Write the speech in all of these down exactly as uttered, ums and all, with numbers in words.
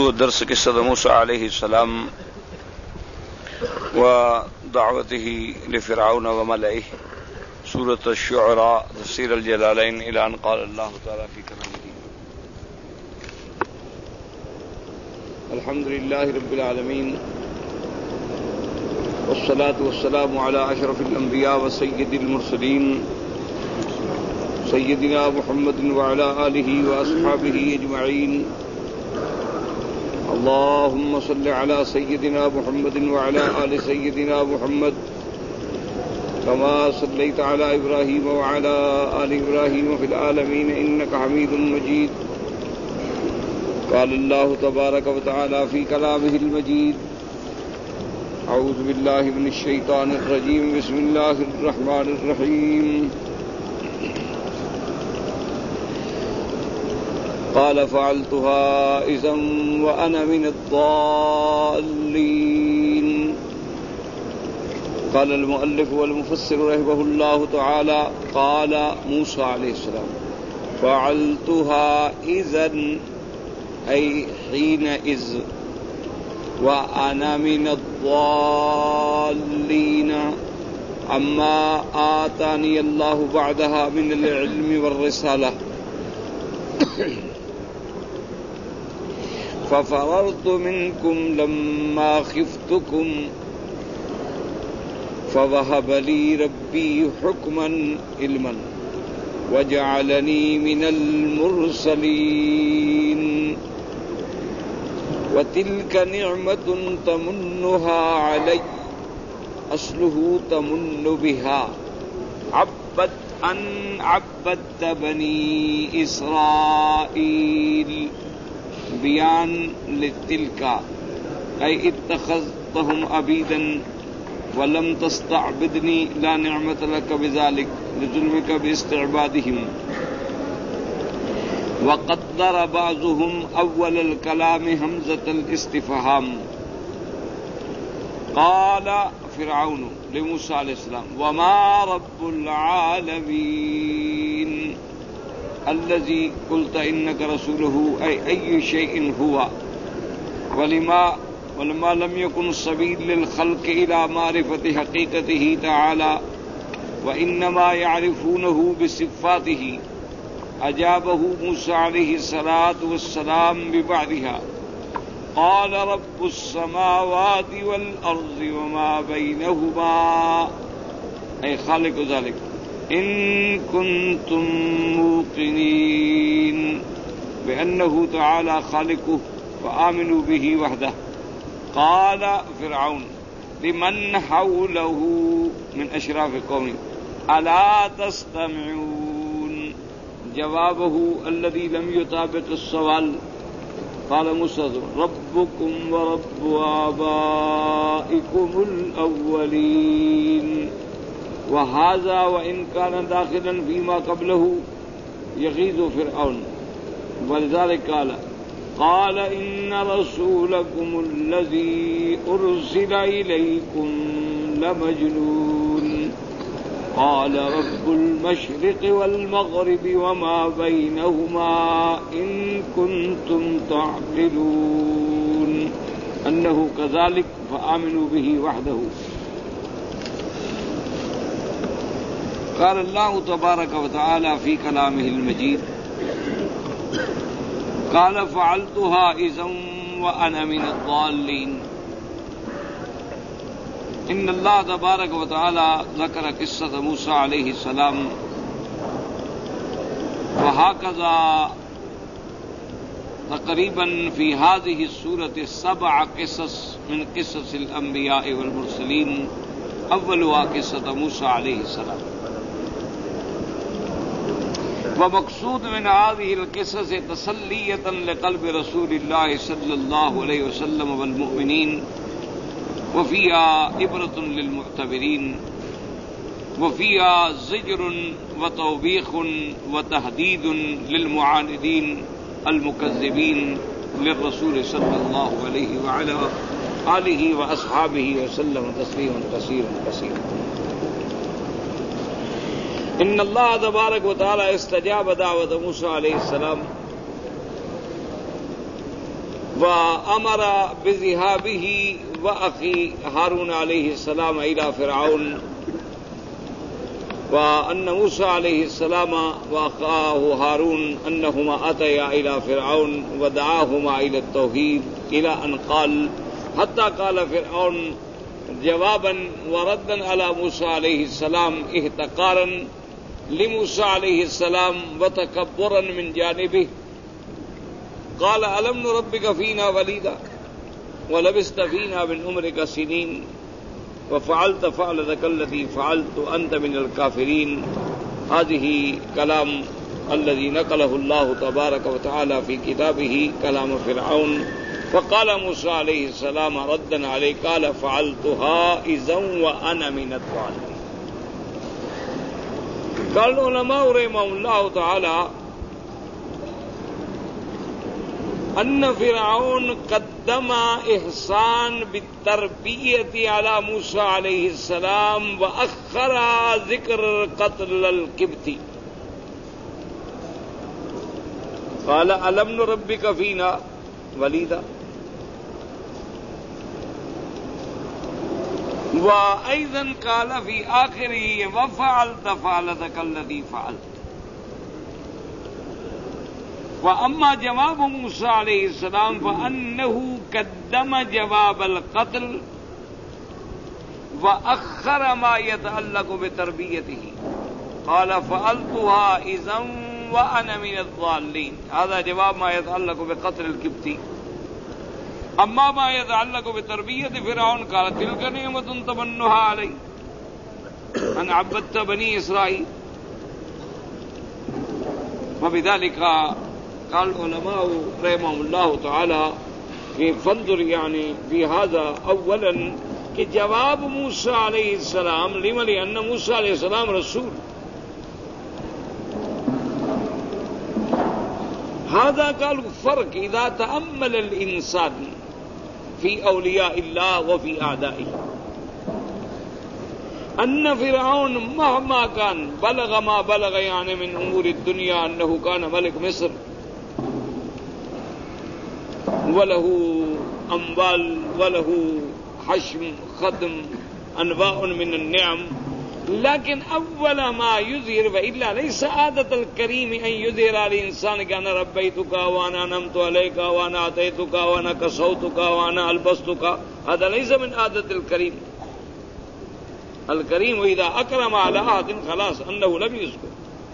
موضوع الدرس قصة موسى عليه السلام ودعوته لفرعون وملئه، سورة الشعراء، تفسير الجلالين، إلى أن قال الله تعالى في كلامه: الحمد لله رب العالمين، والصلاة والسلام على أشرف الأنبياء وسيد المرسلين سيدنا محمد وعلى آله وأصحابه أجمعين. اللهم صل على سيدنا محمد وعلى آل سيدنا محمد كما صليت على إبراهيم وعلى آل إبراهيم في العالمين إنك حميد مجيد. قال الله تبارك وتعالى في كلامه المجيد: أعوذ بالله من الشيطان الرجيم، بسم الله الرحمن الرحيم. قال فعلتها إذا وأنا من الضالين. قال المؤلف والمفسر رحمه الله تعالى: قال موسى عليه السلام: فعلتها إذن، أي حينئذ، وأنا من الضالين، أما آتاني الله بعدها من العلم والرسالة ففررت منكم لما خفتكم فوهب لي ربي حكما علما وجعلني من المرسلين. وتلك نعمة تمنها علي، أصله تمن بها، عبد أن عبدت بني إسرائيل. بیان لتلك أي اتخذتهم عبيدا ولم تستعبدني، لا نعمة لك بذلك لظلمك باستعبادهم. وقدر بعضهم أول الكلام همزة الاستفهام. قال فرعون لموسى عليه السلام: وما رب العالمين الذي قلت إنك رسوله، أي أي شيء هو، ولما ولما لم يكن السبيل للخلق إلى معرفة حقيقته تعالى وإنما يعرفونه بصفاته، أجابه موسى عليه الصلاة والسلام ببعدها. قال رب السماوات والأرض وما بينهما، أي خالق ذلك، إن كنتم موقنين بأنه تعالى خالقه فآمنوا به وحده. قال فرعون لمن حوله من أشراف قومه: ألا تستمعون؟ جوابه الذي لم يطابق السؤال. قال موسى: ربكم ورب آبائكم الأولين. وهذا وإن كان داخلا فيما قبله يغيظ فرعون، ولذلك قال: قال إن رسولكم الذي أرسل إليكم لمجنون. قال رب المشرق والمغرب وما بينهما إن كنتم تعقلون. أنه كذلك فآمنوا به وحده. قال الله تبارك وتعالى في كلامه المجيد: قال فعلتها إذا وأنا من الضالين. إن الله تبارك وتعالى ذكر قصة موسى عليه السلام، وهكذا تقريبا في هذه السورة سبع قصص من قصص الأنبياء والمرسلين، أولها قصة موسى عليه السلام. ومقصود من هذه القصص تسلية لقلب رسول الله صلى الله عليه وسلم والمؤمنين، وفيها عبرة للمعتبرين، وفيها زجر وتوبيخ وتهديد للمعاندين المكذبين للرسول صلى الله عليه وعلى آله وأصحابه وسلم تسليما كثيرا كثيرا. ان اللہ تبارک و تعالی استجاب دعوت موسیٰ علیہ السلام وأمر بذهابه وأخي هارون عليه السلام إلى فرعون، وأن موسى عليه السلام وأخاه هارون أنهما أتيا إلى فرعون ودعاهما إلى التوحيد إلى أن قال حتى قال فرعون جوابا وردا على موسى عليه السلام احتقارا لموسى عليه السلام وتكبرا من جانبه قال ألم نربك فينا وليدا ولبست فينا من عمرك سنين وفعلت فعلتك التي فعلت أنت من الكافرين. هذه كلام الذي نقله الله تبارك وتعالى في كتابه كلام فرعون. فقال موسى عليه السلام ردا عليه قال فعلتها إذا وأنا من الضالين. قال العلماء رحمهم الله تعالى أن فرعون قدم إحسان بالتربية على موسى عليه السلام وأخر ذكر قتل القبطي. قال ألم نربك فينا وليدا، وأيضا قال في آخره وفعلت فعلتك التي فعلت. وأما جواب موسى عليه السلام فأنه قدم جواب القتل وأخر ما يتعلق بتربيته. قال فعلتها إذا وأنا من الضالين. هذا جواب ما يتعلق بقتل القبطي. أما ما يتعلق بتربية فرعون قال تلك نعمة تمنها علي أن عبدت بني إسرائيل. وبذلك قال العلماء رحمهم الله تعالى کہ فانظر يعني في هذا اولا کہ جواب موسیٰ علیہ السلام لما لأن موسیٰ علیہ السلام رسول. هذا قالوا فرق إذا تأمل الإنسان في أولياء الله وفي أعدائه أن فرعون مهما كان بلغ ما بلغ يعني من أمور الدنيا أنه كان ملك مصر وله أموال وله حشم خدم أنواع من النعم، لكن أول ما يظهر وإلا ليس عادة الكريم أن يظهر على الإنسان كأنا ربيتك وأنا نمت عليك وأنا أتيتك وأنا كسوتك وأنا ألبستك. هذا ليس من عادة الكريم. الكريم إذا أكرم على أحد خلاص أنه لم يذكر.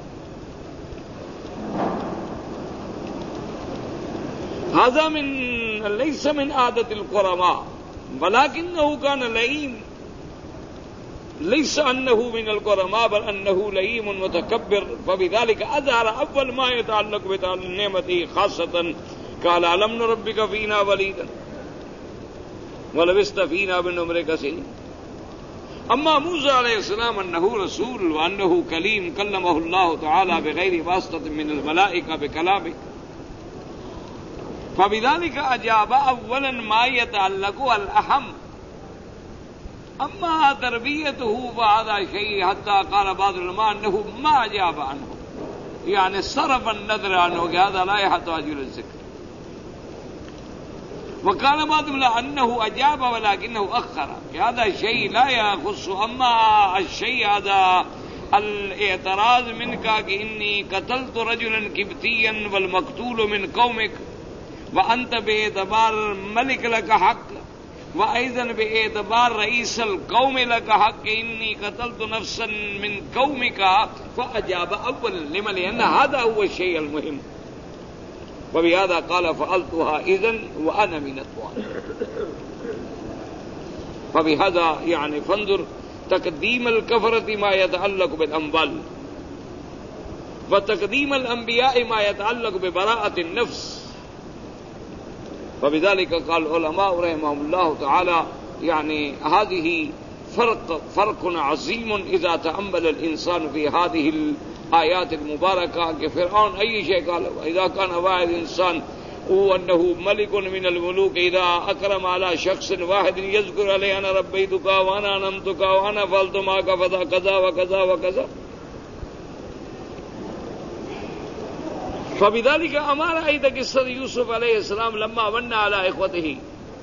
هذا من ليس من عادة الكرماء ولكنه كان لئيم. ليس أنه من الكرماء بل أنه لئيم متكبر. فبذلك أظهر أول ما يتعلق بنعمته خاصة قال ألم نربك فينا وليدا ولبست فينا من عمرك سنين. أما موسى عليه السلام أنه رسول وأنه كليم كلمه الله تعالى بغير واسطة من الملائكة بكلامه. فبذلك أجاب أولا ما يتعلق الأهم. أما تربيته فهذا شيء حتى قال بعض العلماء أنه ما أجاب عنه، يعني صرف النظر عنه، هذا لا يحتاج إلى الذكر. وقال بعض العلماء أنه أجاب ولكنه أخر، هذا شيء لا يخص. أما الشيء هذا الاعتراض منك إني قتلت رجلا قبطيا والمقتول من قومك وأنت باعتبار ملك لك حق وأيضا باعتبار رئيس القوم لك حق إني قتلت نفسا من قومك. فأجاب أولا لما لأن هذا هو الشيء المهم. وبهذا قال فعلتها إذن وأنا من الضالين. فبهذا يعني فانظر تقديم الكفرة ما يتعلق بالأموال وتقديم الأنبياء ما يتعلق ببراءة النفس. فبذلك قال العلماء رحمهم الله تعالى يعني هذه فرق فرق عظيم إذا تأمل الإنسان في هذه الآيات المباركة. كفرعون أي شيء قال إذا كان واحد إنسان هو أنه ملك من الملوك إذا أكرم على شخص واحد يذكر عليه أنا ربيتك وأنا نمتك وأنا فعلت معك كذا وكذا وكذا. فبذلك أمر أيضا قصة يوسف عليه السلام لما من على إخوته.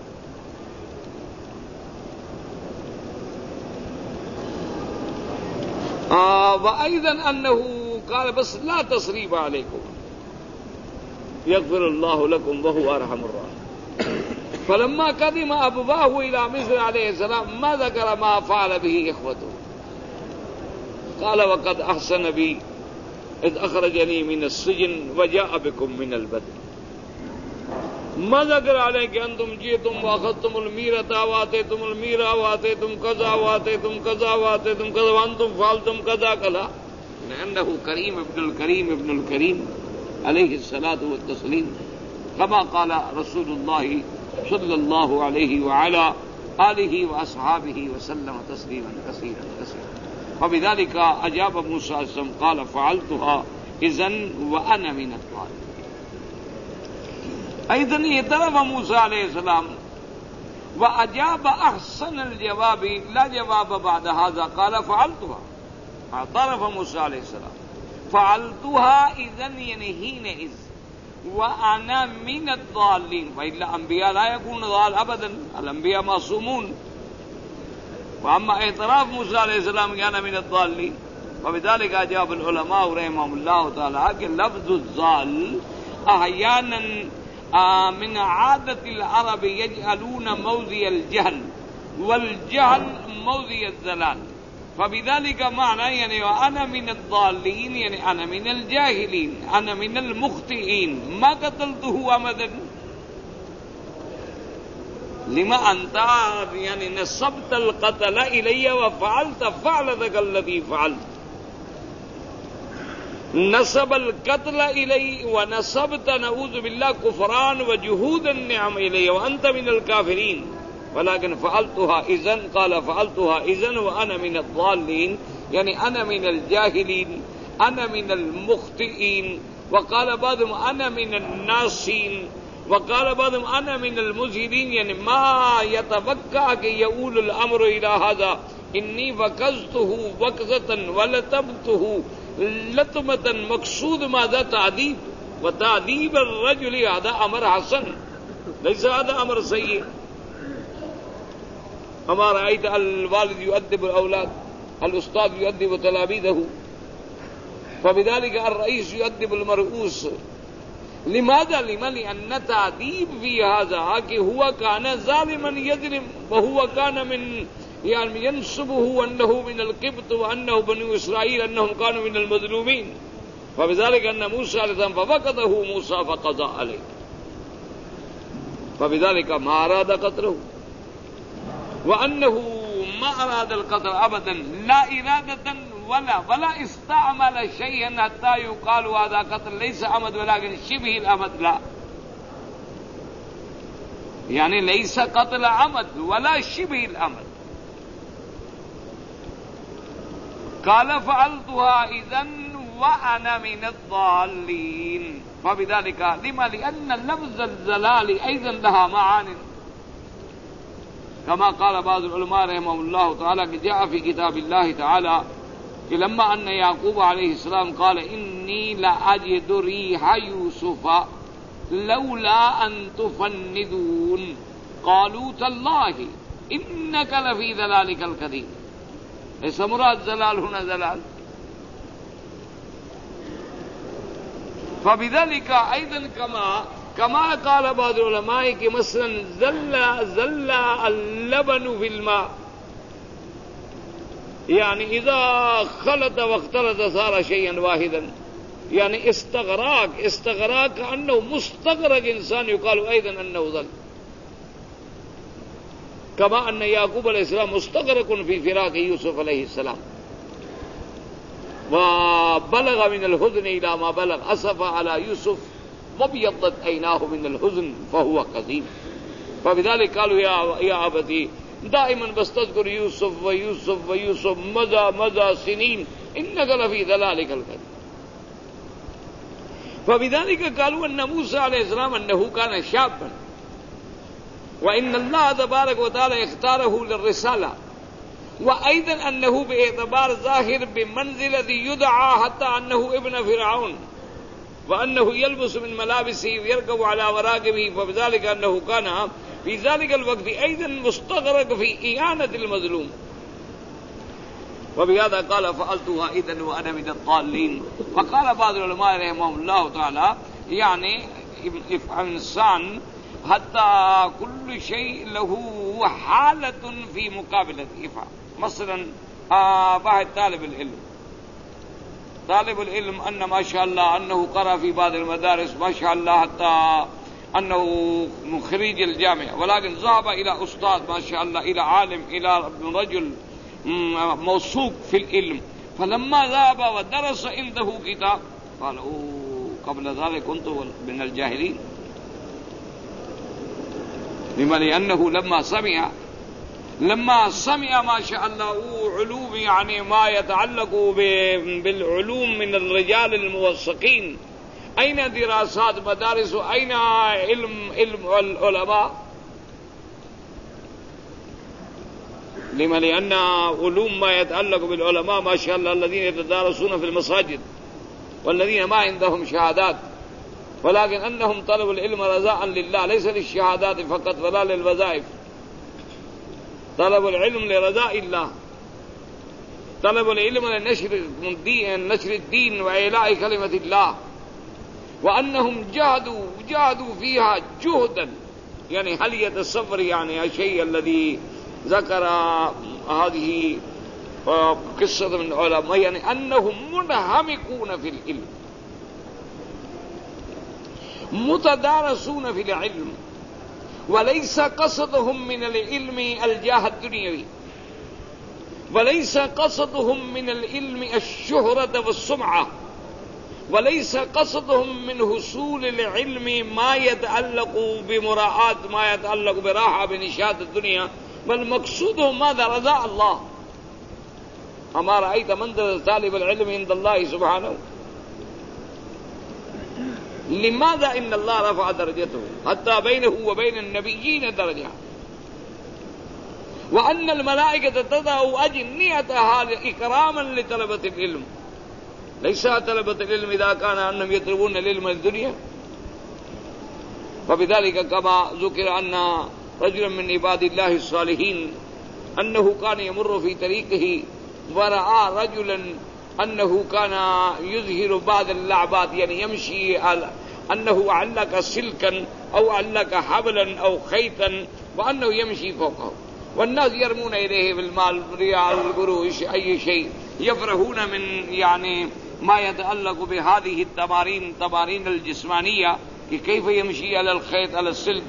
آه وأيضا أنه قال بس لا تصريب عليكم يغفر الله لكم وهو أرحم الراحمين. فلما قدم أبواه إلى مصر عليه السلام ما ذكر ما فعل به إخوته، قال وقد أحسن بي إذ أخرجني من السجن وجاء بكم من البدن. ما ذكر عليه کہ انتم جئتم واخذتم الميرة واتيتم الميرة واتيتم كذا واتيتم كذا واتيتم كذا وانتم فعلتم كذا كذا، لأنه كريم ابن الكريم ابن الكريم عليه الصلاة والتسليم، كما قال رسول الله صلى الله عليه وعلى آله وأصحابه وسلم تسليما كثيرا كثيرا. فبذلك أجاب موسى عليه السلام قال فعلتها إذن وأنا من الظالمين. أيضا اعترف موسى عليه السلام وأجاب أحسن الجواب لا جواب بعد هذا قال فعلتها. اعترف موسى عليه السلام فعلتها إذن يعني حينئذ وأنا من الضالين، وإلا أنبياء لا يكون ضال أبدا، الأنبياء معصومون. وأما اعتراف موسى عليه السلام كان من الضالين، وبذلك أجاب العلماء رحمهم الله تعالى کہ لفظ الضال أحيانا من عادة العرب يجعلون موضع الجهل والجهل موضع الضلال، فبذلك معنى يعني وأنا من الضالين يعني أنا من الجاهلين أنا من المخطئين ما قتلته أبدا. لما أنت يعني نسبت القتل إلي وفعلت فعلتك الذي فعلت، نسب القتل إلي ونسبت نعوذ بالله كفران وجهود النعم إلي وأنت من الكافرين، ولكن فعلتها إذن قال فعلتها إذن وأنا من الضالين يعني أنا من الجاهلين أنا من المخطئين. وقال بعضهم أنا من الناسين، وقال بعضهم أنا من المزهدين يعني ما يتوقع کہ يؤول الأمر إلى هذا إني وكزته وكزة ولتمته لطمة مقصود ماذا تعذيب، وتعذيب الرجل هذا أمر حسن ليس هذا أمر سيء. أما رأيت الوالد يؤدب الأولاد، الأستاذ يؤدب تلاميذه، فبذلك الرئيس يؤدب المرؤوس. لماذا؟ لما لأن تعذيب في هذا کہ هو كان ظالما يظلم وهو كان من يعني ينسبه أنه من القبط وأنه بنو إسرائيل أنهم كانوا من المظلومين، فبذلك أن موسى عليه السلام فوقته موسى فقضى عليه، فبذلك ما أراد قتله، وأنه ما أراد القتل أبدا لا إرادة ولا ولا استعمل شيئا حتى يقال هذا قتل ليس عمد ولكن شبه العمد، لا يعني ليس قتل عمد ولا شبه العمد. قال فعلتها إذن وأنا من الضالين، فبذلك لما لأن لفظ الزلال أيضا لها معان، كما قال بعض العلماء رحمهم الله تعالى کہ جاء في كتاب الله تعالى کہ لما أن يعقوب عليه السلام قال إني لأجد ريح يوسف لولا أن تفندون قالوا تالله إنك لفي ذلالك القديم. ایسا مراد زلال هنا زلال. فبذلك أيضا كما كما قال بعض العلماء کہ مثلا زل زل اللبن في الماء يعني إذا خلط واختلط صار شيئا واحدا، يعني استغراق استغراق كأنه مستغرق إنسان يقال أيضا أنه ذل، كما أن يعقوب عليه السلام مستغرق في فراق يوسف عليه السلام وبلغ من الحزن إلى ما بلغ أسف على يوسف وابيضت عيناه من الحزن فهو كظيم. فبذلك قالوا يا يا أبتي دائما بستذكر يوسف ويوسف ويوسف مضى مضى سنين إنك لفي ذلالك القديم. فبذلك قالوا أن موسى عليه السلام أنه كان شابا، وإن الله تبارك وتعالى اختاره للرسالة، وأيضا أنه باعتبار ظاهر بمنزلة يدعى حتى أنه ابن فرعون، وأنه يلبس من ملابسه ويركب على وراكبه فبذلك أنه كان في ذلك الوقت أيضا مستغرق في إعانة المظلوم. وبهذا قال فعلتها إذن وأنا من الضالين. وقال بعض العلماء رحمهم الله تعالى يعني إنسان حتى كل شيء له حالة في مقابلة إفعال. مثلا واحد طالب العلم طالب العلم أن ما شاء الله أنه قرأ في بعض المدارس ما شاء الله حتى أنه خريج الجامعة، ولكن ذهب إلى أستاذ ما شاء الله إلى عالم إلى رجل موثوق في العلم، فلما ذهب ودرس عنده كتاب قال أوه قبل ذلك كنت من الجاهلين. لما؟ لأنه لما سمع لما سمع ما شاء الله علوم يعني ما يتعلق بالعلوم من الرجال الموثقين، أين دراسات مدارس أين علم علم العلماء؟ لما؟ لأن علوم ما يتعلق بالعلماء ما شاء الله الذين يتدارسون في المساجد والذين ما عندهم شهادات، ولكن أنهم طلبوا العلم رضاء لله ليس للشهادات فقط ولا للوظائف. طلبوا العلم لرضاء الله، طلبوا العلم لنشر الدين نشر الدين وإعلاء كلمة الله، وأنهم جاهدوا جاهدوا فيها جهدا. يعني هل يتصور يعني الشيء الذي ذكر هذه قصة من العلماء يعني أنهم منهمكون في العلم متدارسون في العلم، وليس قصدهم من العلم الجاه الدنيوي، وليس قصدهم من العلم الشهرة والسمعة، وليس قصدهم من حصول العلم ما يتعلق بمراعاة ما يتعلق براحة بنشاط الدنيا، بل مقصودهم ماذا؟ رضاء الله. أما رأيت منزلة طالب العلم عند الله سبحانه؟ لماذا؟ إن الله رفع درجته حتى بينه وبين النبيين درجة، وأن الملائكة تضع أجنحتها إكراما لطلبة العلم. ليس طلبة العلم إذا كان أنهم يطلبون العلم الدنيا. فبذلك كما ذكر أن رجلا من عباد الله الصالحين أنه كان يمر في طريقه ورأى رجلا أنه كان يظهر بعض اللعبات، يعني يمشي أنه علق سلكا أو علق حبلا أو خيطا وأنه يمشي فوقه، والناس يرمون إليه بالمال ريال القروش أي شيء، يفرحون من يعني ما يتعلق بهذه التمارين تمارين الجسمانية كيف يمشي على الخيط على السلك.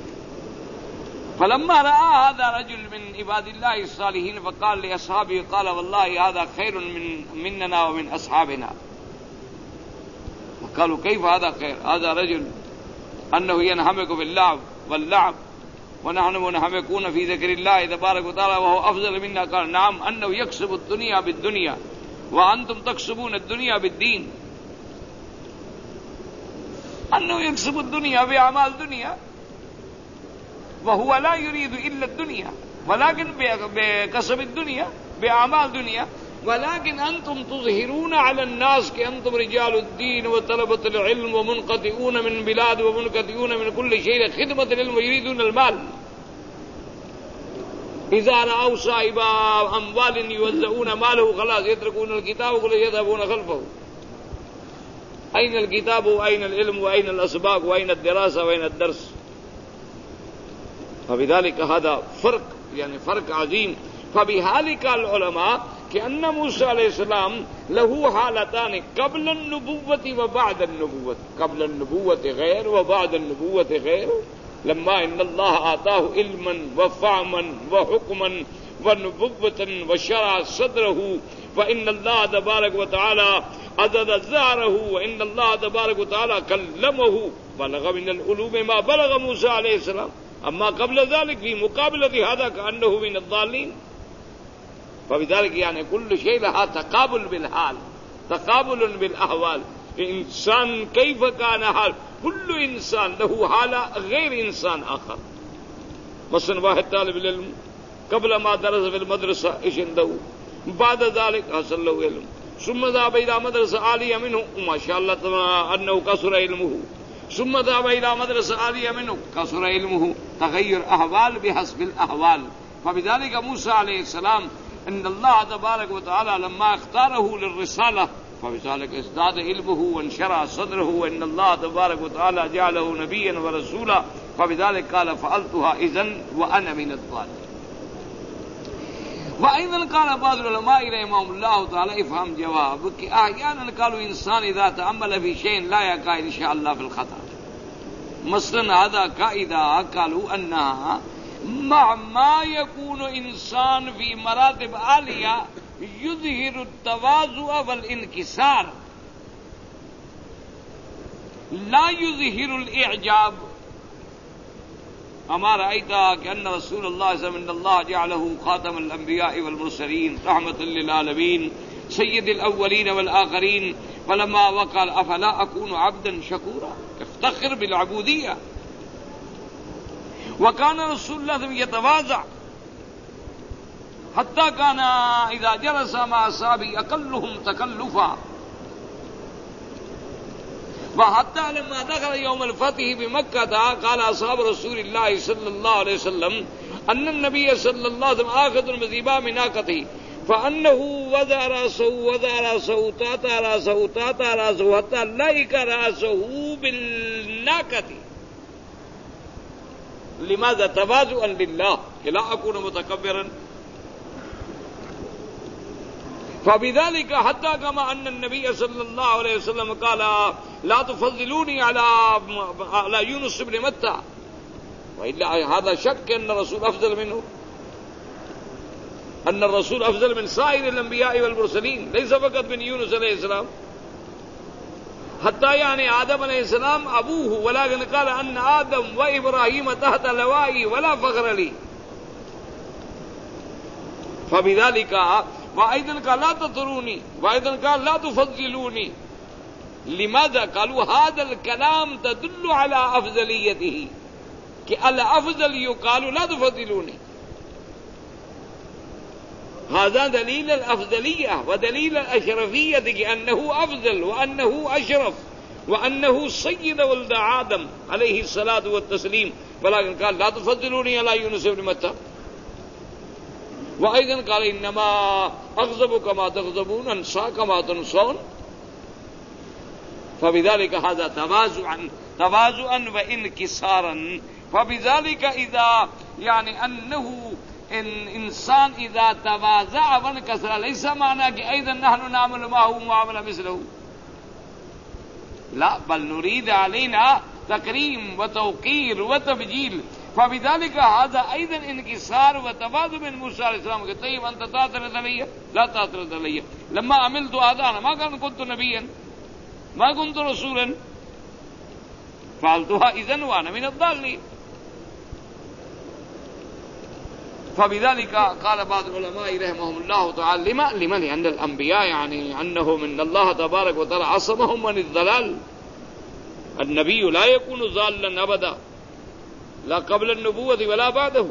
فلما رأى هذا رجل من عباد الله الصالحين فقال لأصحابه قال والله هذا خير من مننا ومن أصحابنا. قالوا كيف هذا خير؟ هذا رجل أنه ينهمك باللعب واللعب ونحن منهمكون في ذكر الله تبارك وتعالى وهو أفضل منا. قال نعم، أنه يكسب الدنيا بالدنيا وأنتم تكسبون الدنيا بالدين. أنه يكسب الدنيا بأعمال دنيا وهو لا يريد إلا الدنيا، ولكن بكسب الدنيا بأعمال دنيا، ولكن أنتم تظهرون على الناس كأنتم رجال الدين وطلبة العلم ومنقطعون من بلاد ومنقطعون من كل شيء خدمة العلم ويريدون المال. إذا رأوا صاحب أموال يوزعون ماله خلاص يتركون الكتاب وكل يذهبون خلفه. أين الكتاب وأين العلم وأين الأسباق وأين الدراسة وأين الدرس؟ فبذلك هذا فرق يعني فرق عظيم. فبذلك العلماء كأن موسى عليه السلام له حالتان قبل النبوة وبعد النبوة، قبل النبوة غير وبعد النبوة غير. لما إن الله آتاه علما وفهما وحكما ونبوة وشرع صدره، فإن الله تبارك وتعالى عدد ظهره، وإن الله تبارك وتعالى كلمه بلغ من العلوم ما بلغ موسى عليه السلام. أما قبل ذلك في مقابلة هذا كأنه من الضالين. فبذلك يعني كل شيء لها تقابل بالحال، تقابل بالأحوال. إنسان كيف كان حال، كل إنسان له حالة غير إنسان آخر. مثلا واحد طالب العلم قبل ما درس في المدرسة إيش عنده، بعد ذلك حصل له علم، ثم ذهب إلى مدرسة عالية منه ما شاء الله أنه كثر علمه ثم ذهب إلى مدرسة عالية منه كثر علمه تغير أحوال بحسب الأحوال. فبذلك موسى عليه السلام ان الله تبارك وتعالى لما اختاره للرسالة فبذلك ازداد علمه وانشرح صدره وان الله تبارك وتعالى جعله نبيا ورسولا فبذلك قال فعلتها إذن وأنا من الظالمين. وأيضا قال بعض العلماء رحمهم الله تعالى افهم جواب کہ احيانا قالوا انسان اذا تأمل في شيء لا يقع ان شاء الله في الخطأ. مثلا هذا قاعدة قالوا انها مع ما يكون انسان في مراتب عالية يظهر التواضع والانكسار لا يظهر الاعجاب. اما رأيت كأن رسول الله صلى الله عليه وسلم ان الله جعله خاتم الانبياء والمرسلين رحمة للعالمين سيد الاولين والاخرين فلما وقال افلا اكون عبدا شكورا افتخر بالعبودية. وكان رسول الله صلى الله عليه وسلم يتواضع حتى كان اذا جلس مع اصحابه اقلهم تكلفا. وحتى لما دخل يوم الفتح بمكة قال أصحاب رسول الله صلى الله عليه وسلم أن النبي صلى الله عليه وسلم آخذ بزبام ناقته فأنه وضع رأسه وضع رأسه تاتا رأسه تاتا رأسه حتى لئك رأسه بالناقة. لماذا؟ تواضعا لله لا أكون متكبرا. فبذلك حتى كما أن النبي صلى الله عليه وسلم قال لا تفضلوني على على يونس بن متى وإلا هذا شك أن الرسول أفضل منه أن الرسول أفضل من سائر الأنبياء والمرسلين ليس فقط من يونس عليه السلام حتى يعني آدم عليه السلام أبوه ولكن قال أن آدم وإبراهيم تحت لوائي ولا فخر لي. فبذلك وأيضا قال لا تطروني وأيضا قال لا تفضلوني. لماذا؟ قالوا هذا الكلام تدل على أفضليته کہ الأفضل يقال لا تفضلوني. هذا دليل الأفضلية ودليل الأشرفية كأنه أفضل وأنه أشرف وأنه سيد ولد آدم عليه الصلاة والتسليم ولكن قال لا تفضلوني على يونس بن متى. وأيضا قال إنما أغضب كما تغضبون أنسى كما تنسون. فبذلك هذا تواضعا تواضعا وانكسارا. فبذلك إذا يعني أنه إن إنسان إذا تواضع وانكسر ليس معنى کہ أيضا نحن نعمل معه معاملة مثله لا بل نريد علينا تكريم وتوقير وتبجيل. فبذلك هذا أيضا انكسار وتواضع من موسى عليه السلام کہ طيب أنت تعترض علي لا تعترض علي لما عملت هذا أنا ما كان كنت نبيا ما كنت رسولا فعلتها إذن وأنا من الضالين. فبذلك قال بعض العلماء رحمهم الله تعالى لما لما لأن الأنبياء يعني أنهم من الله تبارك وتعالى عصمهم من الضلال. النبي لا يكون ضالا أبدا لا قبل النبوة ولا بعده.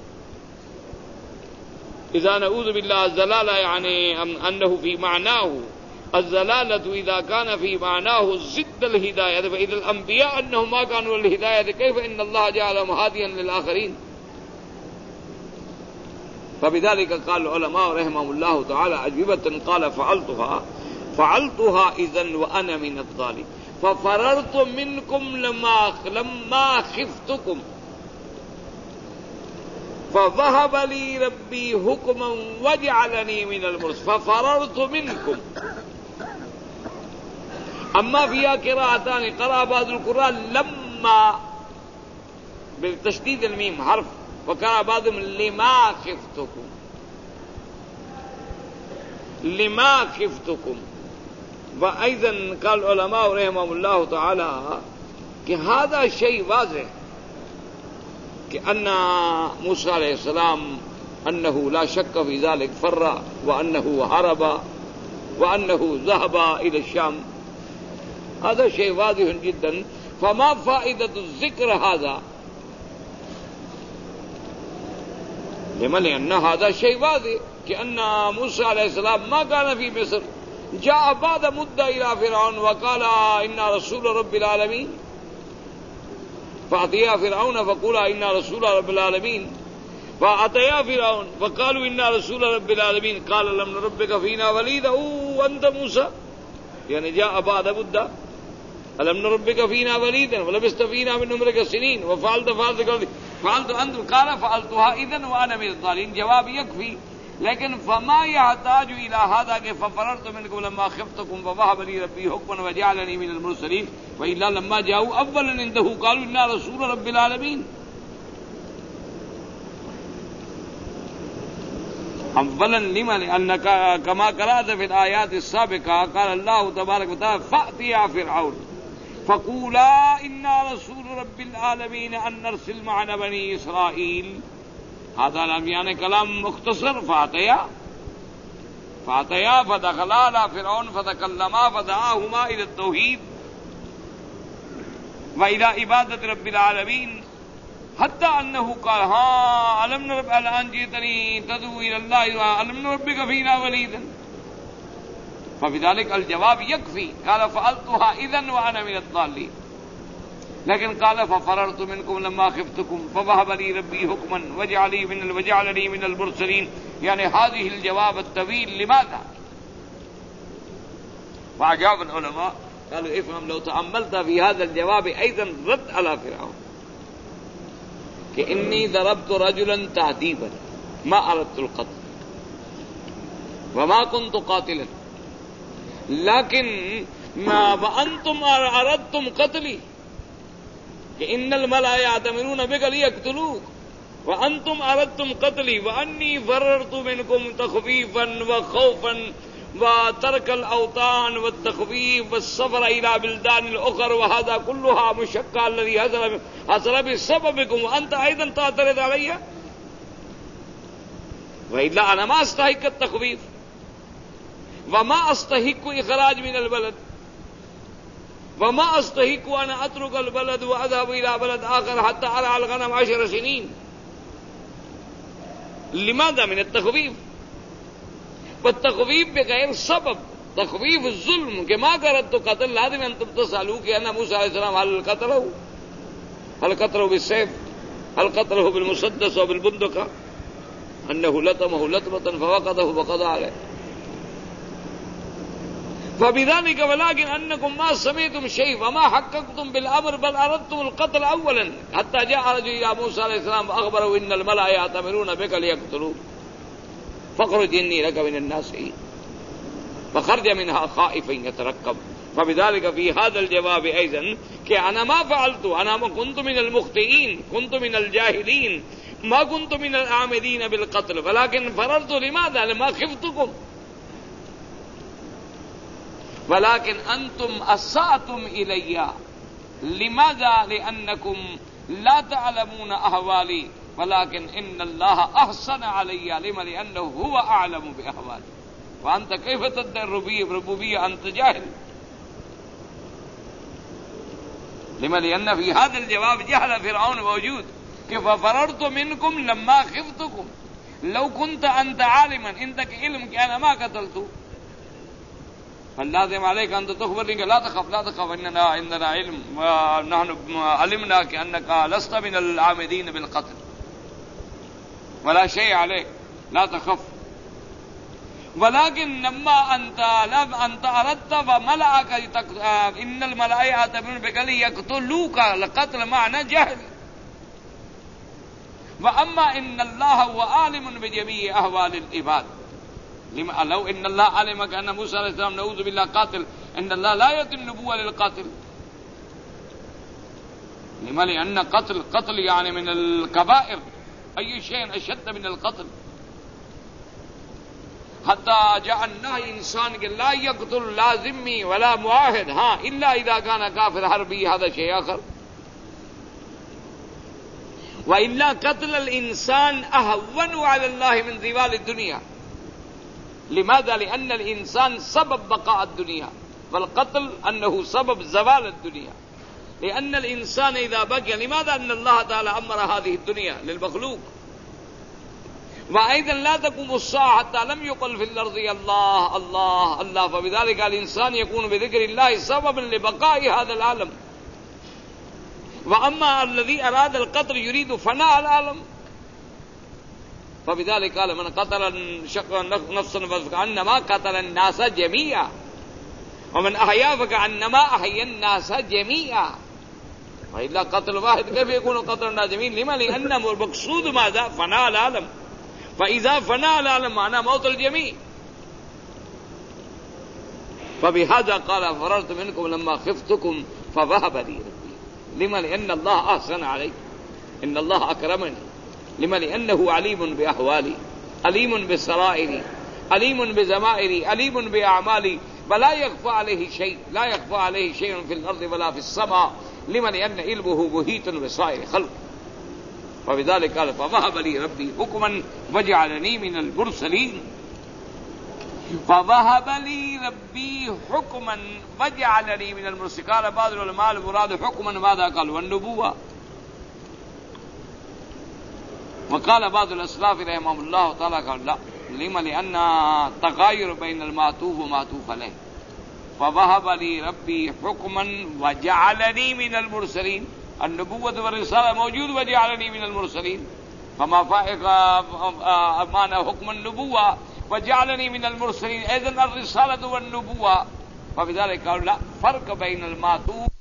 إذا نعوذ بالله الضلالة يعني أنه في معناه الضلالة إذا كان في معناه ضد الهداية فإذا الأنبياء أنهم ما كانوا للهداية كيف إن الله جعلهم هاديا للآخرين. فبذلك قال العلماء رحمهم الله تعالى أجوبة قال فعلتها فعلتها إذن وأنا من الظالمين ففررت منكم لما لما خفتكم فذهب لي ربي حكما وجعلني من المرسلين ففررت منكم. أما فيها قراءتان قرأ بعض القراء لما بتشديد الميم حرف وقرأ بعضهم لما خفتكم لما خفتكم. وأيضا قال العلماء رحمهم الله تعالى کہ هذا شيء واضح كأن موسى عليه السلام أنه لا شك في ذلك فر وأنه هرب وأنه ذهب إلى الشام. هذا شيء واضح جدا. فما فائدة الذكر هذا لمن لأن هذا شيء واضح كأن موسى عليه السلام ما كان في مصر جاء بعد مدة إلى فرعون وقال إنا رسول رب العالمين فأتيا فرعون فقولا إنا رسول رب العالمين فأتيا فرعون فقالوا إنا رسول رب العالمين قال لم نربك فينا وليدا وأنت موسى يعني جاء بعد مدة ألم نربك فينا وليدا ولبست فينا من عمرك سنين وفعلت فعلت فعلت أنت قال فعلتها إذن وأنا من الضالين. جواب يكفي لیکن فما يحتاج الى هذا کہ ففررت منكم لما خفتكم فوهب لي ربي حكما وجعلني من المرسلين والا لما جاءوا اولا عنده قالوا انا رسول رب العالمين. اولا لما لانك كما قرات في الايات السابقه قال الله تبارك وتعالى فاتيا فرعون فقولا انا رسول رب العالمين ان نرسل معنا بني اسرائيل. هذا لم يعني كلام مختصر. فاتيا فاتيا فدخلا على فرعون فتكلما فدعاهما الى التوحيد والى عباده رب العالمين حتى انه قال ها الم نرب الان جئتني تدعو الى الله الم نربك فينا وليدا. فبذلك الجواب يكفي. قال فعلتها اذا وانا من الضالين. لیکن قال ففررت منكم لما خفتكم فوهب لي ربي حكما وجعلني من وجعلني من المرسلين. يعني هذه الجواب الطويل لماذا؟ وأجاب العلماء قالوا افهم لو تأملت في هذا الجواب أيضا رد على فرعون كإني ضربت رجلا تعذيبا ما أردت القتل وما كنت قاتلا لكن ما وأنتم أردتم قتلي ان الملأ يأتمرون بك ليقتلوك وانتم اردتم قتلي واني فررت منكم تخفيفا وخوفا وترك الاوطان والتخفيف والسفر الى بلدان الاخر وهذا كلها مشقة الذي حصل حصل بسببكم وانت ايضا تعترض علي. والا انا ما استحق التخفيف وما استحق اخراج من البلد وما استحق ان اترك البلد واذهب الى بلد اخر حتى ارعى الغنم عشر سنين. لماذا؟ من التخويف. والتخويف بغير سبب تخويف الظلم کہ ما قررت قتل لازم ان تسالوا کہ ان موسى علیہ السلام هل قتله هل قتله بالسيف هل قتله بالمسدس وبالبندقة انه لطمه لطمة فوقته فقضى عليه. فبذلك ولكن انكم ما سمعتم شيء وما حققتم بالامر بل اردتم القتل اولا حتى جاء رجل الى موسى عليه السلام فاخبره ان الملأ يأتمرون بك ليقتلوك فاخرج اني لك من الناصحين فخرج منها خائفا يترقب. فبذلك في هذا الجواب ايضا کہ انا ما فعلت انا ما كنت من المخطئين كنت من الجاهلين ما كنت من العامدين بالقتل ولكن فررت لماذا؟ لما خفتكم ولكن أنتم أسأتم إلي. لماذا؟ لأنكم لا تعلمون أحوالي ولكن إن الله أحسن علي. لما؟ لأنه هو أعلم بأحوالي وأنت كيف تدعي الربوبية أنت جاهل. لما؟ لأن في هذا الجواب جهل فرعون موجود كيف فررت منكم لما خفتكم. لو كنت أنت عالما عندك علم کہ أنا ما قتلت فاللازم عليك أن تخبر لك لا تخف لا تخف إننا عندنا علم ونحن علمنا كأنك لست من العامدين بالقتل ولا شيء عليك لا تخف. ولكن لما أنت لم أنت أردت فملأك إن الملأ يأتمرون بك ليقتلوك القتل معنى جهل. وأما إن الله هو عالم بجميع أحوال العباد. لو ان الله علم ان موسى عليه السلام نعوذ بالله قاتل ان الله لا يؤتي النبوة للقاتل. لما؟ لأن قتل قتل يعني من الكبائر أي شيء أشد من القتل حتى جاء النهي إنسان لا يقتل لا ذمي ولا معاهد ها إلا إذا كان كافر حربي هذا شيء آخر. وإلا قتل الإنسان أهون على الله من زوال الدنيا. لماذا؟ لأن الإنسان سبب بقاء الدنيا والقتل أنه سبب زوال الدنيا. لأن الإنسان إذا بقي لماذا؟ أن الله تعالى أمر هذه الدنيا للمخلوق وأيضا لا تقوم الساعة حتى لم يقل في الأرض الله الله الله فبذلك الإنسان يكون بذكر الله سببا لبقاء هذا العالم. وأما الذي أراد القتل يريد فناء العالم فبذلك قال من قتل نفسا فكأنما قتل الناس جميعا ومن أحيا فكأنما أحيا الناس جميعا. وإلا قتل واحد كيف يكون قتل الناس جميعا؟ لما؟ لأن المقصود ماذا؟ فناء العالم. فإذا فناء العالم معناه موت الجميع. فبهذا قال فررت منكم لما خفتكم فوهب لي ربي. لما؟ لأن الله أحسن علي، إن الله أكرمني. لما؟ لأنه عليم بأحوالي، عليم بسرائري، عليم بزمائري، عليم بأعمالي، ولا يخفى عليه شيء، لا يخفى عليه شيء في الأرض ولا في السماء. لما؟ لأن علمه محيط بسائر خلق. وبذلك قال فوهب لي ربي حكما وجعلني من المرسلين. فوهب لي ربي حكما وجعلني من المرسلين. قال بعض العلماء المراد حكما ماذا قال؟ والنبوة. وقال بعض الأسلاف رحمهم الله تعالى قال لا، لما؟ لأن تغاير بين المعطوف ومعطوف عليه. فوهب لي ربي حكما وجعلني من المرسلين. النبوة والرسالة موجود وجعلني من المرسلين. فما فائق معنى حكم النبوة وجعلني من المرسلين، إذن الرسالة والنبوة. فبذلك قالوا لا فرق بين المعطوف